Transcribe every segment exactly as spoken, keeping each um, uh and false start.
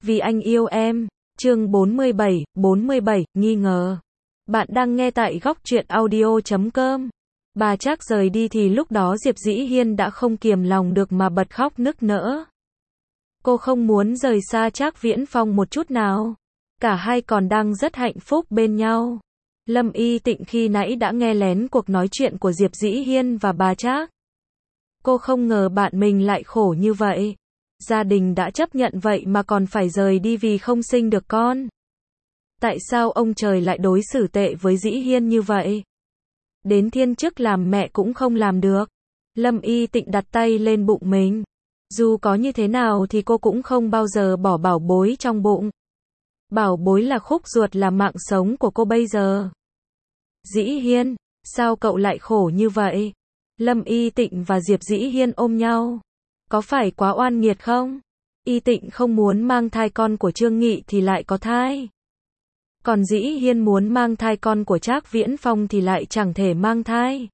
Vì anh yêu em. Chương bốn mươi bảy, bốn mươi bảy, nghi ngờ. Bạn đang nghe tại góc truyện audio chấm com. Bà Trác rời đi thì lúc đó Diệp Dĩ Hiên đã không kiềm lòng được mà bật khóc nức nở. Cô không muốn rời xa Trác Viễn Phong một chút nào. Cả hai còn đang rất hạnh phúc bên nhau. Lâm Y Tịnh khi nãy đã nghe lén cuộc nói chuyện của Diệp Dĩ Hiên và bà Trác. Cô không ngờ bạn mình lại khổ như vậy. Gia đình đã chấp nhận vậy mà còn phải rời đi vì không sinh được con. Tại sao ông trời lại đối xử tệ với Dĩ Hiên như vậy? Đến thiên chức làm mẹ cũng không làm được. Lâm Y Tịnh đặt tay lên bụng mình. Dù có như thế nào thì cô cũng không bao giờ bỏ bảo bối trong bụng. Bảo bối là khúc ruột, là mạng sống của cô bây giờ. Dĩ Hiên, sao cậu lại khổ như vậy? Lâm Y Tịnh và Diệp Dĩ Hiên ôm nhau. Có phải quá oan nghiệt không? Y Tịnh không muốn mang thai con của Trương Nghị thì lại có thai. Còn Dĩ Hiên muốn mang thai con của Trác Viễn Phong thì lại chẳng thể mang thai.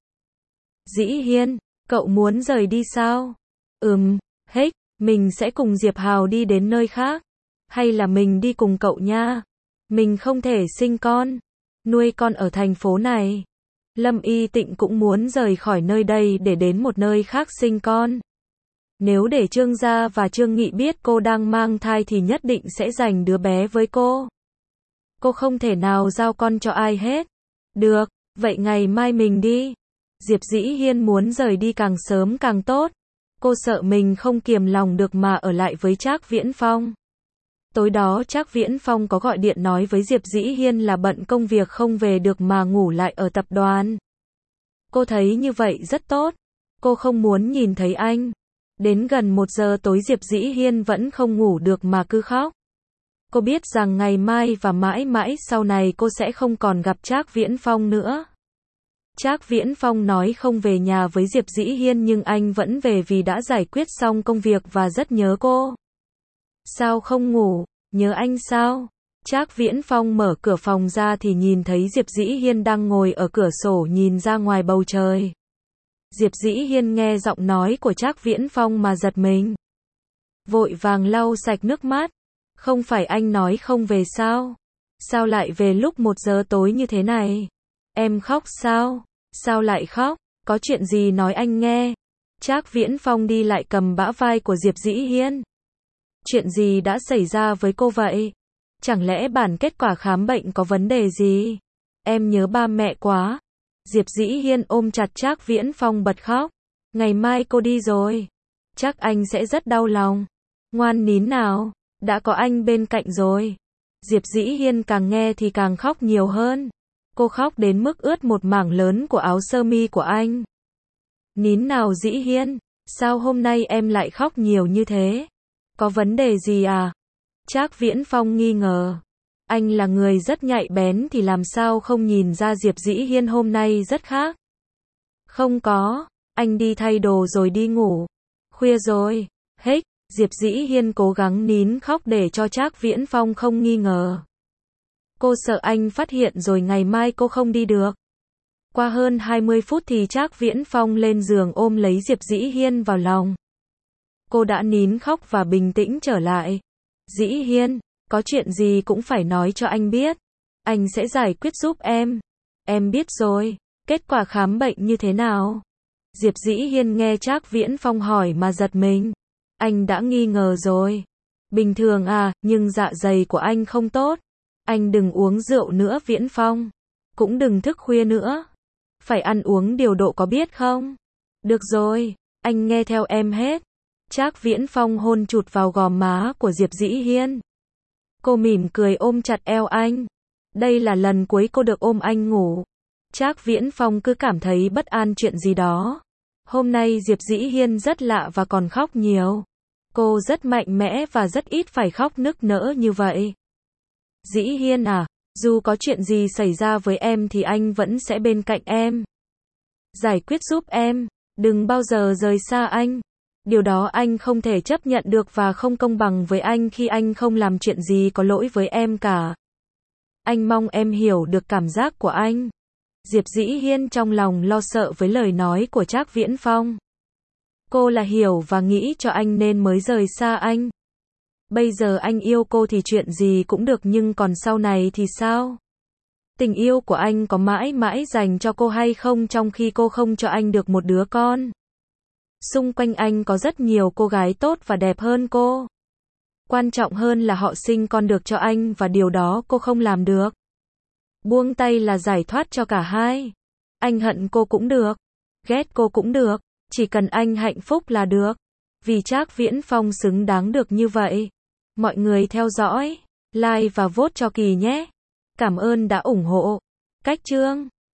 Dĩ Hiên, cậu muốn rời đi sao? Ừm, hết, mình sẽ cùng Diệp Hào đi đến nơi khác. Hay là mình đi cùng cậu nha? Mình không thể sinh con, nuôi con ở thành phố này. Lâm Y Tịnh cũng muốn rời khỏi nơi đây để đến một nơi khác sinh con. Nếu để Trương gia và Trương Nghị biết cô đang mang thai thì nhất định sẽ giành đứa bé với cô. Cô không thể nào giao con cho ai hết. Được, vậy ngày mai mình đi. Diệp Dĩ Hiên muốn rời đi càng sớm càng tốt. Cô sợ mình không kiềm lòng được mà ở lại với Trác Viễn Phong. Tối đó Trác Viễn Phong có gọi điện nói với Diệp Dĩ Hiên là bận công việc không về được mà ngủ lại ở tập đoàn. Cô thấy như vậy rất tốt. Cô không muốn nhìn thấy anh. Đến gần một giờ tối Diệp Dĩ Hiên vẫn không ngủ được mà cứ khóc. Cô biết rằng ngày mai và mãi mãi sau này cô sẽ không còn gặp Trác Viễn Phong nữa. Trác Viễn Phong nói không về nhà với Diệp Dĩ Hiên nhưng anh vẫn về vì đã giải quyết xong công việc và rất nhớ cô. Sao không ngủ? Nhớ anh sao? Trác Viễn Phong mở cửa phòng ra thì nhìn thấy Diệp Dĩ Hiên đang ngồi ở cửa sổ nhìn ra ngoài bầu trời. Diệp Dĩ Hiên nghe giọng nói của Trác Viễn Phong mà giật mình. Vội vàng lau sạch nước mắt. Không phải anh nói không về sao? Sao lại về lúc một giờ tối như thế này? Em khóc sao? Sao lại khóc? Có chuyện gì nói anh nghe? Trác Viễn Phong đi lại cầm bả vai của Diệp Dĩ Hiên. Chuyện gì đã xảy ra với cô vậy? Chẳng lẽ bản kết quả khám bệnh có vấn đề gì? Em nhớ ba mẹ quá. Diệp Dĩ Hiên ôm chặt Trác Viễn Phong bật khóc. Ngày mai cô đi rồi. Chắc anh sẽ rất đau lòng. Ngoan nín nào. Đã có anh bên cạnh rồi. Diệp Dĩ Hiên càng nghe thì càng khóc nhiều hơn. Cô khóc đến mức ướt một mảng lớn của áo sơ mi của anh. Nín nào Dĩ Hiên. Sao hôm nay em lại khóc nhiều như thế? Có vấn đề gì à? Trác Viễn Phong nghi ngờ. Anh là người rất nhạy bén thì làm sao không nhìn ra Diệp Dĩ Hiên hôm nay rất khác. Không có, anh đi thay đồ rồi đi ngủ. Khuya rồi. Hết, Diệp Dĩ Hiên cố gắng nín khóc để cho Trác Viễn Phong không nghi ngờ. Cô sợ anh phát hiện rồi ngày mai cô không đi được. Qua hơn hai mươi phút thì Trác Viễn Phong lên giường ôm lấy Diệp Dĩ Hiên vào lòng. Cô đã nín khóc và bình tĩnh trở lại. Dĩ Hiên, có chuyện gì cũng phải nói cho anh biết. Anh sẽ giải quyết giúp em. Em biết rồi. Kết quả khám bệnh như thế nào? Diệp Dĩ Hiên nghe Trác Viễn Phong hỏi mà giật mình. Anh đã nghi ngờ rồi. Bình thường à, nhưng dạ dày của anh không tốt. Anh đừng uống rượu nữa Viễn Phong. Cũng đừng thức khuya nữa. Phải ăn uống điều độ có biết không? Được rồi, anh nghe theo em hết. Trác Viễn Phong hôn chụt vào gò má của Diệp Dĩ Hiên. Cô mỉm cười ôm chặt eo anh. Đây là lần cuối cô được ôm anh ngủ. Trác Viễn Phong cứ cảm thấy bất an chuyện gì đó. Hôm nay Diệp Dĩ Hiên rất lạ và còn khóc nhiều. Cô rất mạnh mẽ và rất ít phải khóc nức nở như vậy. Dĩ Hiên à, dù có chuyện gì xảy ra với em thì anh vẫn sẽ bên cạnh em. Giải quyết giúp em, đừng bao giờ rời xa anh. Điều đó anh không thể chấp nhận được và không công bằng với anh khi anh không làm chuyện gì có lỗi với em cả. Anh mong em hiểu được cảm giác của anh. Diệp Dĩ Hiên trong lòng lo sợ với lời nói của Trác Viễn Phong. Cô là hiểu và nghĩ cho anh nên mới rời xa anh. Bây giờ anh yêu cô thì chuyện gì cũng được nhưng còn sau này thì sao? Tình yêu của anh có mãi mãi dành cho cô hay không trong khi cô không cho anh được một đứa con? Xung quanh anh có rất nhiều cô gái tốt và đẹp hơn cô. Quan trọng hơn là họ sinh con được cho anh và điều đó cô không làm được. Buông tay là giải thoát cho cả hai. Anh hận cô cũng được, ghét cô cũng được, chỉ cần anh hạnh phúc là được. Vì Trác Viễn Phong xứng đáng được như vậy. Mọi người theo dõi, like và vote cho Kỳ nhé. Cảm ơn đã ủng hộ. Cách chương